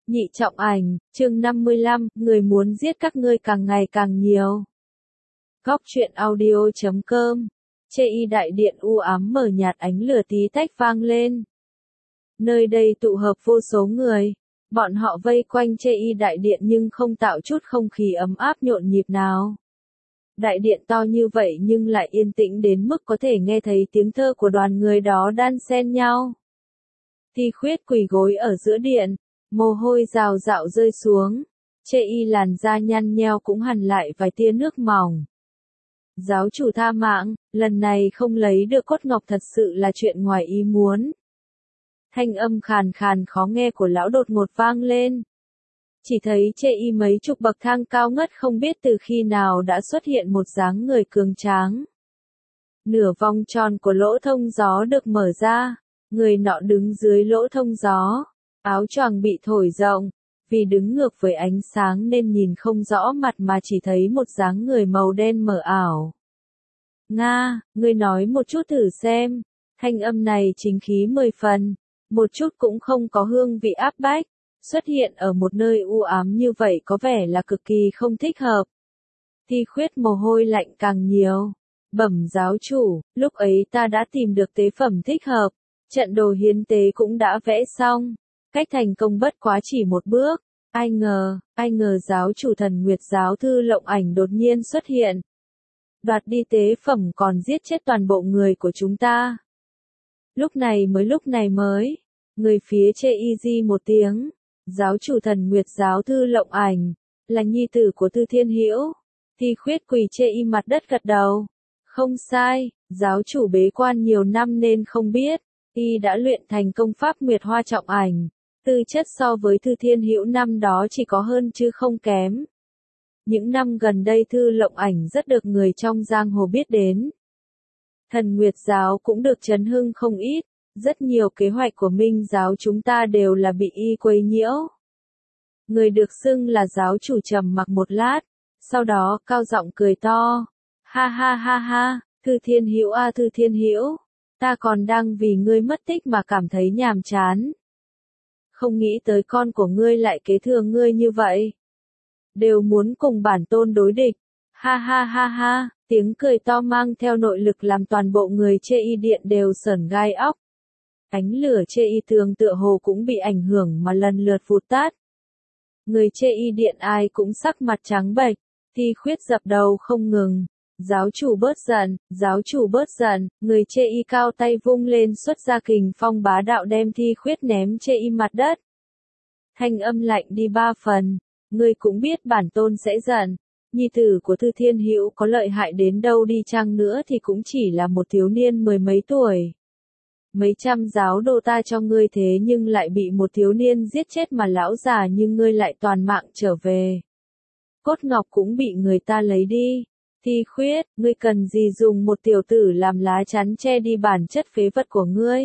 Nhị trọng ảnh, chương 55, người muốn giết các ngươi càng ngày càng nhiều. Góc truyện audio.com. Chê y đại điện u ám mờ nhạt, ánh lửa tí tách vang lên. Nơi đây tụ hợp vô số người. Bọn họ vây quanh chê y đại điện nhưng không tạo chút không khí ấm áp nhộn nhịp nào. Đại điện to như vậy nhưng lại yên tĩnh đến mức có thể nghe thấy tiếng thơ của đoàn người đó đan xen nhau. Thi Khuyết quỳ gối ở giữa điện, mồ hôi rào rạo rơi xuống, chê y làn da nhăn nheo cũng hằn lại vài tia nước mỏng. Giáo chủ tha mạng, lần này không lấy được cốt ngọc thật sự là chuyện ngoài ý muốn. Thanh âm khàn khàn khó nghe của lão đột ngột vang lên. Chỉ thấy chê y mấy chục bậc thang cao ngất không biết từ khi nào đã xuất hiện một dáng người cường tráng. Nửa vòng tròn của lỗ thông gió được mở ra, người nọ đứng dưới lỗ thông gió, áo choàng bị thổi rộng, vì đứng ngược với ánh sáng nên nhìn không rõ mặt mà chỉ thấy một dáng người màu đen mờ ảo. Nga, ngươi nói một chút thử xem, thanh âm này chính khí 10 phần, một chút cũng không có hương vị áp bách, xuất hiện ở một nơi u ám như vậy có vẻ là cực kỳ không thích hợp. Thi Khuyết mồ hôi lạnh càng nhiều. Bẩm giáo chủ, lúc ấy ta đã tìm được tế phẩm thích hợp, trận đồ hiến tế cũng đã vẽ xong, cách thành công bất quá chỉ một bước, ai ngờ giáo chủ Thần Nguyệt giáo thư Lộng Ảnh đột nhiên xuất hiện. Đoạt đi tế phẩm còn giết chết toàn bộ người của chúng ta. Lúc này mới, người phía chê y di một tiếng, giáo chủ Thần Nguyệt giáo thư Lộng Ảnh, là nhi tử của Tư Thiên Hữu. Thi Khuyết quỳ chê y mặt đất gật đầu. Không sai, giáo chủ bế quan nhiều năm nên không biết, y đã luyện thành công pháp Nguyệt Hoa Trọng Ảnh, tư chất so với Thư Thiên Hữu năm đó chỉ có hơn chứ không kém. Những năm gần đây Thư Lộng Ảnh rất được người trong giang hồ biết đến. Thần Nguyệt giáo cũng được chấn hưng không ít, rất nhiều kế hoạch của Minh giáo chúng ta đều là bị y quấy nhiễu. Người được xưng là giáo chủ trầm mặc một lát, sau đó cao giọng cười to. Ha ha ha ha, Thư Thiên Hữu a Thư Thiên Hữu, ta còn đang vì ngươi mất tích mà cảm thấy nhàm chán. Không nghĩ tới con của ngươi lại kế thừa ngươi như vậy. Đều muốn cùng bản tôn đối địch. Ha ha ha ha, tiếng cười to mang theo nội lực làm toàn bộ người chê y điện đều sởn gai óc. Ánh lửa chê y thường tựa hồ cũng bị ảnh hưởng mà lần lượt vụt tắt. Người chê y điện ai cũng sắc mặt trắng bệch, Thi Khuyết dập đầu không ngừng. Giáo chủ bớt giận, người chê y cao tay vung lên xuất ra kình phong bá đạo đem Thi Khuyết ném chê y mặt đất. Thanh âm lạnh đi 3 phần, ngươi cũng biết bản tôn sẽ giận, nhi tử của Thư Thiên Hữu có lợi hại đến đâu đi chăng nữa thì cũng chỉ là một thiếu niên 10 mấy tuổi. Mấy trăm giáo đồ ta cho ngươi thế nhưng lại bị một thiếu niên giết chết mà lão già như ngươi lại toàn mạng trở về. Cốt ngọc cũng bị người ta lấy đi. Thi Khuyết, ngươi cần gì dùng một tiểu tử làm lá chắn che đi bản chất phế vật của ngươi?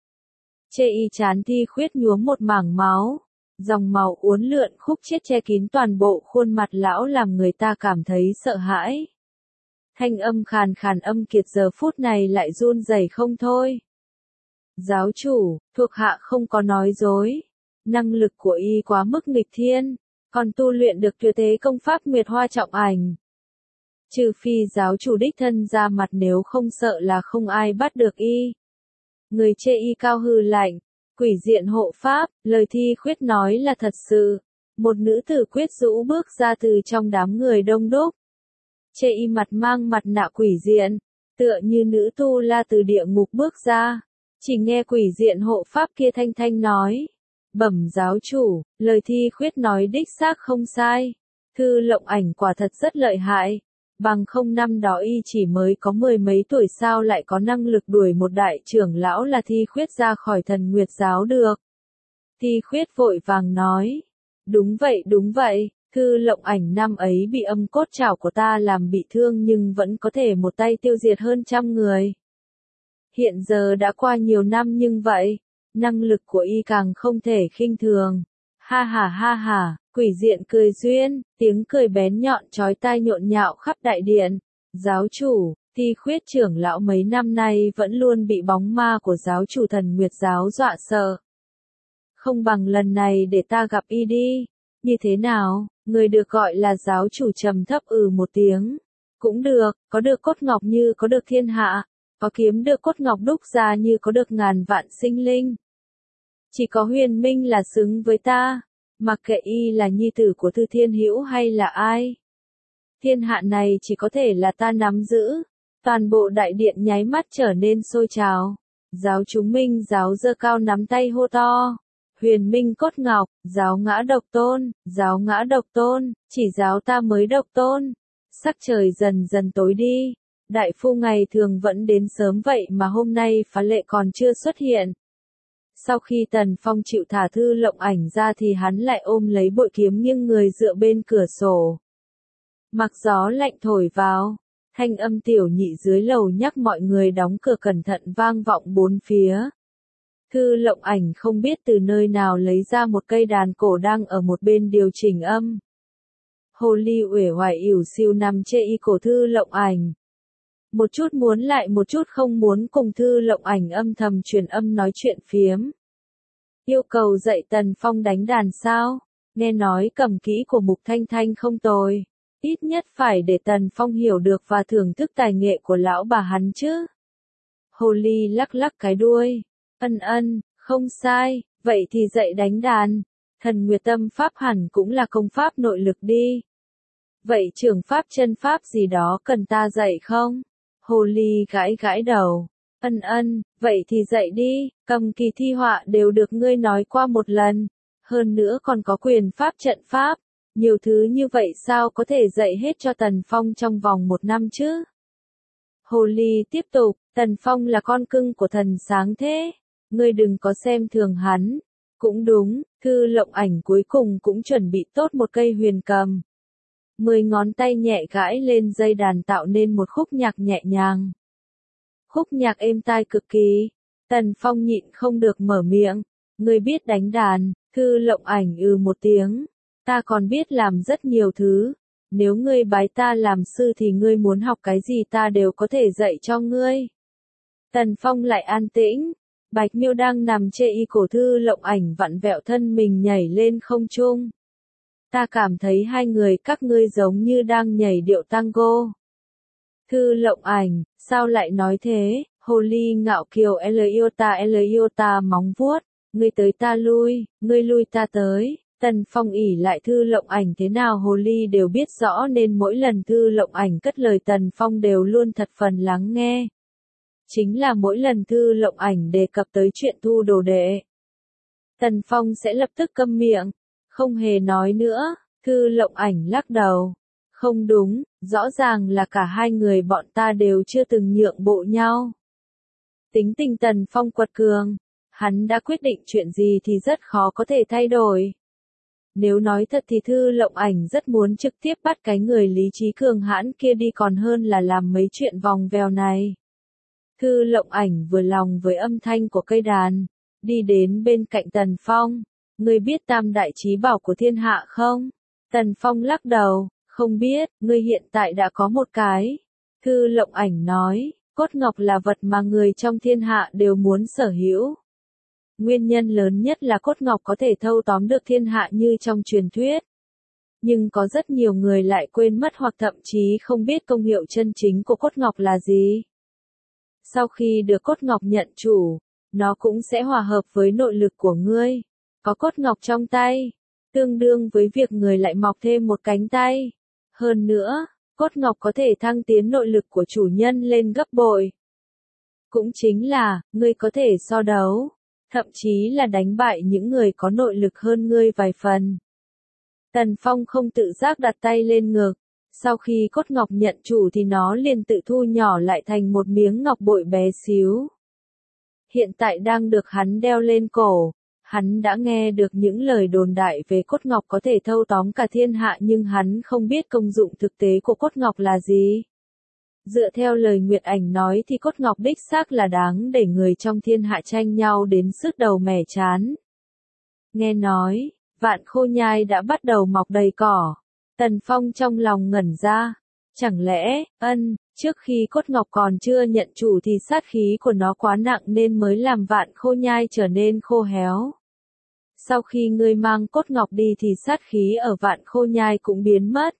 Chê y chán Thi Khuyết nhuốm một mảng máu, dòng máu uốn lượn khúc chiết che kín toàn bộ khuôn mặt lão làm người ta cảm thấy sợ hãi. Thanh âm khàn khàn âm kiệt giờ phút này lại run rẩy không thôi. Giáo chủ, thuộc hạ không có nói dối, năng lực của y quá mức nghịch thiên, còn tu luyện được tuyệt thế công pháp Nguyệt Hoa Trọng Ảnh. Trừ phi giáo chủ đích thân ra mặt, nếu không sợ là không ai bắt được y. Người chê y cao hừ lạnh, quỷ diện hộ pháp, lời Thi Khuyết nói là thật sự. Một nữ tử quyết rũ bước ra từ trong đám người đông đúc. Chê y mặt mang mặt nạ quỷ diện, tựa như nữ tu la từ địa ngục bước ra. Chỉ nghe quỷ diện hộ pháp kia thanh thanh nói. Bẩm giáo chủ, lời Thi Khuyết nói đích xác không sai. Thư Lộng Ảnh quả thật rất lợi hại. Bằng không năm đó y chỉ mới có 10 mấy tuổi sao lại có năng lực đuổi một đại trưởng lão là Thi Khuyết ra khỏi Thần Nguyệt giáo được. Thi Khuyết vội vàng nói. Đúng vậy, Thư Lộng Ảnh năm ấy bị âm cốt trảo của ta làm bị thương nhưng vẫn có thể một tay tiêu diệt hơn 100 người. Hiện giờ đã qua nhiều năm nhưng vậy, năng lực của y càng không thể khinh thường. Ha ha, quỷ diện cười duyên, tiếng cười bén nhọn chói tai nhộn nhạo khắp đại điện. Giáo chủ, Thi Khuyết trưởng lão mấy năm nay vẫn luôn bị bóng ma của giáo chủ Thần Nguyệt giáo dọa sợ. Không bằng lần này để ta gặp y đi. Như thế nào, người được gọi là giáo chủ trầm thấp một tiếng. Cũng được, có được cốt ngọc như có được thiên hạ, có kiếm được cốt ngọc đúc ra như có được ngàn vạn sinh linh. Chỉ có Huyền Minh là xứng với ta, mặc kệ y là nhi tử của Thư Thiên Hữu hay là ai. Thiên hạ này chỉ có thể là ta nắm giữ. Toàn bộ đại điện nháy mắt trở nên sôi trào. Giáo chúng Minh giáo giơ cao nắm tay hô to. Huyền Minh cốt ngọc, giáo ngã độc tôn, giáo ngã độc tôn, chỉ giáo ta mới độc tôn. Sắc trời dần dần tối đi. Đại phu ngày thường vẫn đến sớm vậy mà hôm nay phá lệ còn chưa xuất hiện. Sau khi Tần Phong chịu thả Thư Lộng Ảnh ra thì hắn lại ôm lấy bội kiếm nghiêng người dựa bên cửa sổ. Mặc gió lạnh thổi vào, thanh âm tiểu nhị dưới lầu nhắc mọi người đóng cửa cẩn thận vang vọng bốn phía. Thư Lộng Ảnh không biết từ nơi nào lấy ra một cây đàn cổ đang ở một bên điều chỉnh âm. Hồ ly uể oải ỉu xìu nằm chê y cổ Thư Lộng Ảnh. Một chút muốn lại một chút không muốn cùng Thư Lộng Ảnh âm thầm truyền âm nói chuyện phiếm. Yêu cầu dạy Tần Phong đánh đàn sao? Nghe nói cầm kỹ của Mục Thanh Thanh không tồi. Ít nhất phải để Tần Phong hiểu được và thưởng thức tài nghệ của lão bà hắn chứ. Hồ ly lắc lắc cái đuôi. Ân, không sai, vậy thì dạy đánh đàn. Thần Nguyệt Tâm Pháp hẳn cũng là công pháp nội lực đi. Vậy trường pháp chân pháp gì đó cần ta dạy không? Hồ ly gãi gãi đầu. Ân, vậy thì dạy đi, cầm kỳ thi họa đều được ngươi nói qua một lần. Hơn nữa còn có quyền pháp trận pháp. Nhiều thứ như vậy sao có thể dạy hết cho Tần Phong trong vòng 1 năm chứ? Hồ ly tiếp tục, Tần Phong là con cưng của thần sáng thế. Ngươi đừng có xem thường hắn. Cũng đúng, Thư Lộng Ảnh cuối cùng cũng chuẩn bị tốt một cây huyền cầm. 10 ngón tay nhẹ gãi lên dây đàn tạo nên một khúc nhạc nhẹ nhàng. Khúc nhạc êm tai cực kỳ. Tần Phong nhịn không được mở miệng. Ngươi biết đánh đàn, Thư Lộng Ảnh một tiếng. Ta còn biết làm rất nhiều thứ. Nếu ngươi bái ta làm sư thì ngươi muốn học cái gì ta đều có thể dạy cho ngươi. Tần Phong lại an tĩnh. Bạch Miêu đang nằm chê y cổ Thư Lộng Ảnh vặn vẹo thân mình nhảy lên không trung. Ta cảm thấy hai người các ngươi giống như đang nhảy điệu tango. Thư Lộng Ảnh, sao lại nói thế? Hồ ly ngạo kiều Eliota móng vuốt. Ngươi tới ta lui, ngươi lui ta tới. Tần Phong ỉ lại Thư Lộng Ảnh thế nào hồ ly đều biết rõ nên mỗi lần Thư Lộng Ảnh cất lời Tần Phong đều luôn thật phần lắng nghe. Chính là mỗi lần Thư Lộng Ảnh đề cập tới chuyện thu đồ đệ. Tần Phong sẽ lập tức câm miệng, không hề nói nữa. Thư Lộng Ảnh lắc đầu. Không đúng, rõ ràng là cả hai người bọn ta đều chưa từng nhượng bộ nhau. Tính tình Tần Phong quật cường, hắn đã quyết định chuyện gì thì rất khó có thể thay đổi. Nếu nói thật thì Thư Lộng Ảnh rất muốn trực tiếp bắt cái người lý trí cường hãn kia đi còn hơn là làm mấy chuyện vòng vèo này. Thư Lộng Ảnh vừa lòng với âm thanh của cây đàn, đi đến bên cạnh Tần Phong. Ngươi biết tam đại chí bảo của thiên hạ không? Tần Phong lắc đầu, không biết, ngươi hiện tại đã có một cái. Thư Lộng Ảnh nói, cốt ngọc là vật mà người trong thiên hạ đều muốn sở hữu. Nguyên nhân lớn nhất là cốt ngọc có thể thâu tóm được thiên hạ như trong truyền thuyết. Nhưng có rất nhiều người lại quên mất hoặc thậm chí không biết công hiệu chân chính của cốt ngọc là gì. Sau khi được cốt ngọc nhận chủ, nó cũng sẽ hòa hợp với nội lực của ngươi. Có cốt ngọc trong tay, tương đương với việc người lại mọc thêm một cánh tay. Hơn nữa, cốt ngọc có thể thăng tiến nội lực của chủ nhân lên gấp bội. Cũng chính là, ngươi có thể so đấu, thậm chí là đánh bại những người có nội lực hơn ngươi vài phần. Tần Phong không tự giác đặt tay lên ngực. Sau khi cốt ngọc nhận chủ thì nó liền tự thu nhỏ lại thành một miếng ngọc bội bé xíu. Hiện tại đang được hắn đeo lên cổ. Hắn đã nghe được những lời đồn đại về cốt ngọc có thể thâu tóm cả thiên hạ nhưng hắn không biết công dụng thực tế của cốt ngọc là gì. Dựa theo lời Nguyệt Ảnh nói thì cốt ngọc đích xác là đáng để người trong thiên hạ tranh nhau đến sứt đầu mẻ chán. Nghe nói, Vạn Khô Nhai đã bắt đầu mọc đầy cỏ. Tần Phong trong lòng ngẩn ra. Chẳng lẽ, trước khi cốt ngọc còn chưa nhận chủ thì sát khí của nó quá nặng nên mới làm Vạn Khô Nhai trở nên khô héo. Sau khi ngươi mang cốt ngọc đi thì sát khí ở Vạn Khô Nhai cũng biến mất.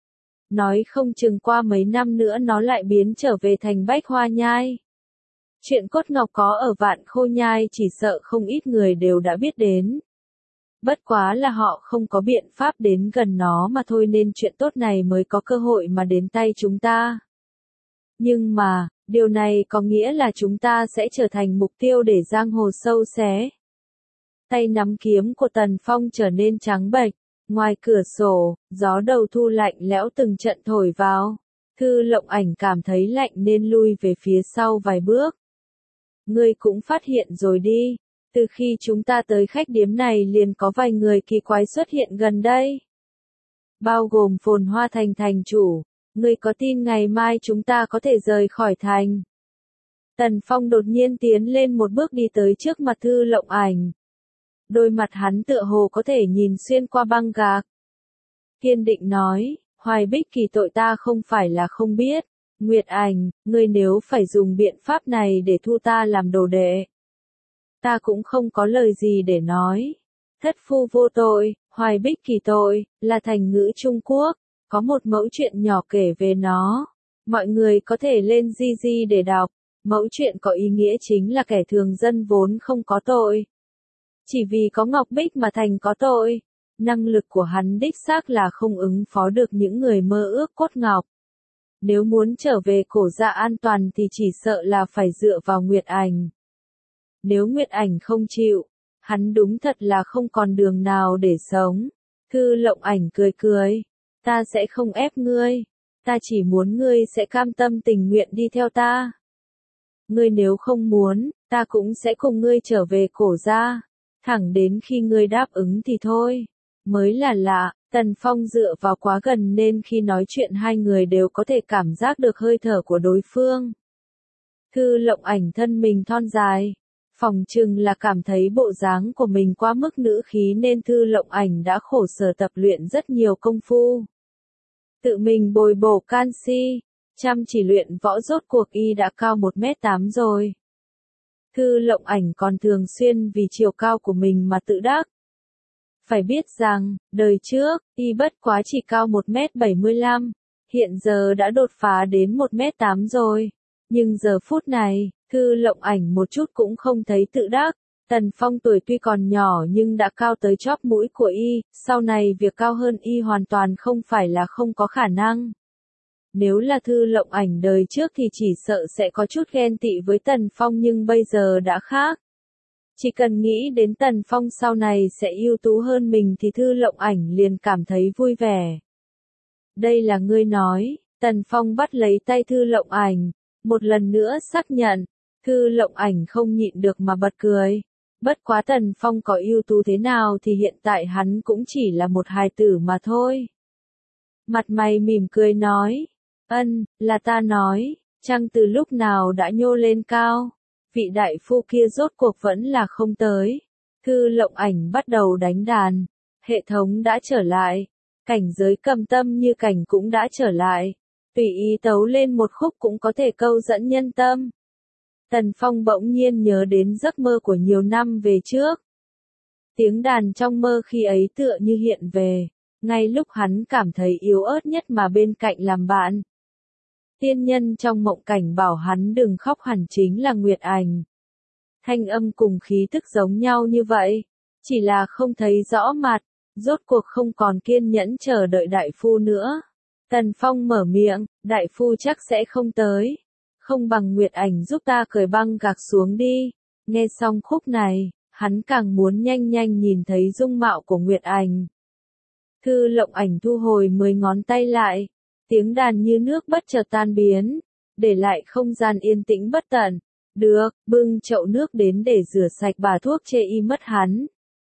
Nói không chừng qua mấy năm nữa nó lại biến trở về thành Bách Hoa Nhai. Chuyện cốt ngọc có ở Vạn Khô Nhai chỉ sợ không ít người đều đã biết đến. Bất quá là họ không có biện pháp đến gần nó mà thôi nên chuyện tốt này mới có cơ hội mà đến tay chúng ta. Nhưng mà, điều này có nghĩa là chúng ta sẽ trở thành mục tiêu để giang hồ sâu xé. Tay nắm kiếm của Tần Phong trở nên trắng bệch, ngoài cửa sổ, gió đầu thu lạnh lẽo từng trận thổi vào. Thư Lộng Ảnh cảm thấy lạnh nên lui về phía sau vài bước. Ngươi cũng phát hiện rồi đi, từ khi chúng ta tới khách điếm này liền có vài người kỳ quái xuất hiện gần đây. Bao gồm Phồn Hoa Thành thành chủ, ngươi có tin ngày mai chúng ta có thể rời khỏi thành? Tần Phong đột nhiên tiến lên một bước đi tới trước mặt Thư Lộng Ảnh. Đôi mặt hắn tựa hồ có thể nhìn xuyên qua băng gạc. Kiên định nói, Hoài Bích Kỳ tội ta không phải là không biết. Nguyệt Ảnh, ngươi nếu phải dùng biện pháp này để thu ta làm đồ đệ, ta cũng không có lời gì để nói. Thất phu vô tội, Hoài Bích Kỳ tội, là thành ngữ Trung Quốc, có một mẫu chuyện nhỏ kể về nó. Mọi người có thể lên Gigi để đọc. Mẫu chuyện có ý nghĩa chính là kẻ thường dân vốn không có tội. Chỉ vì có Ngọc Bích mà thành có tội. Năng lực của hắn đích xác là không ứng phó được những người mơ ước cốt ngọc. Nếu muốn trở về cổ gia an toàn thì chỉ sợ là phải dựa vào Nguyệt Ảnh. Nếu Nguyệt Ảnh không chịu, hắn đúng thật là không còn đường nào để sống. Thư Lộng Ảnh cười cười. Ta sẽ không ép ngươi. Ta chỉ muốn ngươi sẽ cam tâm tình nguyện đi theo ta. Ngươi nếu không muốn, ta cũng sẽ cùng ngươi trở về cổ gia. Thẳng đến khi ngươi đáp ứng thì thôi. Mới là lạ, Tần Phong dựa vào quá gần nên khi nói chuyện hai người đều có thể cảm giác được hơi thở của đối phương. Thư Lộng Ảnh thân mình thon dài. Phòng chừng là cảm thấy bộ dáng của mình quá mức nữ khí nên Thư Lộng Ảnh đã khổ sở tập luyện rất nhiều công phu. Tự mình bồi bổ canxi, chăm chỉ luyện võ rốt cuộc y đã cao 1m8 rồi. Thư Lộng Ảnh còn thường xuyên vì chiều cao của mình mà tự đắc. Phải biết rằng, đời trước, y bất quá chỉ cao 1m75, hiện giờ đã đột phá đến 1m8 rồi. Nhưng giờ phút này, Thư Lộng Ảnh một chút cũng không thấy tự đắc. Tần Phong tuổi tuy còn nhỏ nhưng đã cao tới chóp mũi của y, sau này việc cao hơn y hoàn toàn không phải là không có khả năng. Nếu là Thư Lộng Ảnh đời trước thì chỉ sợ sẽ có chút ghen tị với Tần Phong nhưng bây giờ đã khác. Chỉ cần nghĩ đến Tần Phong sau này sẽ ưu tú hơn mình thì Thư Lộng Ảnh liền cảm thấy vui vẻ. Đây là ngươi nói, Tần Phong bắt lấy tay Thư Lộng Ảnh, một lần nữa xác nhận, Thư Lộng Ảnh không nhịn được mà bật cười. Bất quá Tần Phong có ưu tú thế nào thì hiện tại hắn cũng chỉ là một hài tử mà thôi. Mặt mày mỉm cười nói, là ta nói, trăng từ lúc nào đã nhô lên cao. Vị đại phu kia rốt cuộc vẫn là không tới. Thư Lộng Ảnh bắt đầu đánh đàn. Hệ thống đã trở lại. Cảnh giới cầm tâm như cảnh cũng đã trở lại. Tùy ý tấu lên một khúc cũng có thể câu dẫn nhân tâm. Tần Phong bỗng nhiên nhớ đến giấc mơ của nhiều năm về trước. Tiếng đàn trong mơ khi ấy tựa như hiện về. Ngay lúc hắn cảm thấy yếu ớt nhất mà bên cạnh làm bạn. Tiên nhân trong mộng cảnh bảo hắn đừng khóc hẳn chính là Nguyệt Ảnh. Thanh âm cùng khí tức giống nhau như vậy, chỉ là không thấy rõ mặt, rốt cuộc không còn kiên nhẫn chờ đợi đại phu nữa. Tần Phong mở miệng, đại phu chắc sẽ không tới. Không bằng Nguyệt Ảnh giúp ta cởi băng gạc xuống đi. Nghe xong khúc này, hắn càng muốn nhanh nhanh nhìn thấy dung mạo của Nguyệt Ảnh. Thư Lộng Ảnh thu hồi 10 ngón tay lại. Tiếng đàn như nước bất chợt tan biến, để lại không gian yên tĩnh bất tận. Được, bưng chậu nước đến để rửa sạch bà thuốc chê y mất hắn.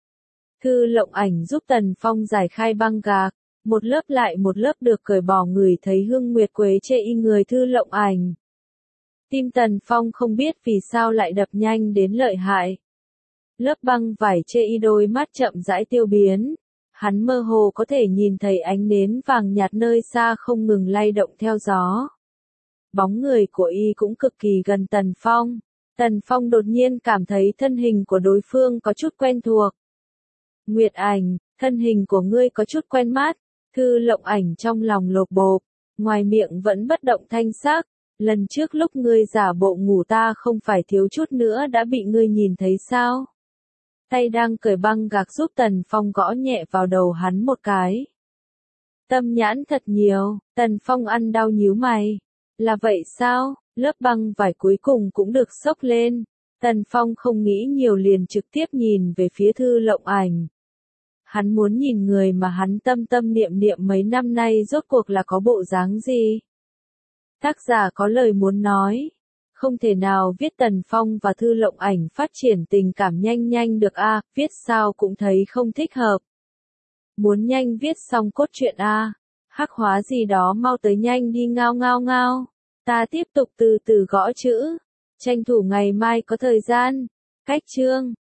Thư Lộng Ảnh giúp Tần Phong giải khai băng gạc, một lớp lại một lớp được cởi bỏ người thấy hương nguyệt quế chê y người Thư Lộng Ảnh. Tim Tần Phong không biết vì sao lại đập nhanh đến lợi hại. Lớp băng vải chê y đôi mắt chậm rãi tiêu biến. Hắn mơ hồ có thể nhìn thấy ánh nến vàng nhạt nơi xa không ngừng lay động theo gió. Bóng người của y cũng cực kỳ gần Tần Phong. Tần Phong đột nhiên cảm thấy thân hình của đối phương có chút quen thuộc. Nguyệt Ảnh, thân hình của ngươi có chút quen mắt. Thư Lộng Ảnh trong lòng lột bột, ngoài miệng vẫn bất động thanh sắc. Lần trước lúc ngươi giả bộ ngủ ta không phải thiếu chút nữa đã bị ngươi nhìn thấy sao? Tay đang cởi băng gạc giúp Tần Phong gõ nhẹ vào đầu hắn một cái. Tâm nhãn thật nhiều, Tần Phong ăn đau nhíu mày. Là vậy sao? Lớp băng vải cuối cùng cũng được xốc lên. Tần Phong không nghĩ nhiều liền trực tiếp nhìn về phía Thư Lộng Ảnh. Hắn muốn nhìn người mà hắn tâm tâm niệm niệm mấy năm nay rốt cuộc là có bộ dáng gì. Tác giả có lời muốn nói. Không thể nào viết Tần Phong và Thư Lộng Ảnh phát triển tình cảm nhanh nhanh được a, viết sao cũng thấy không thích hợp. Muốn nhanh viết xong cốt truyện a, hắc hóa gì đó mau tới nhanh đi ngao ngao ngao. Ta tiếp tục từ từ gõ chữ, tranh thủ ngày mai có thời gian. Cách chương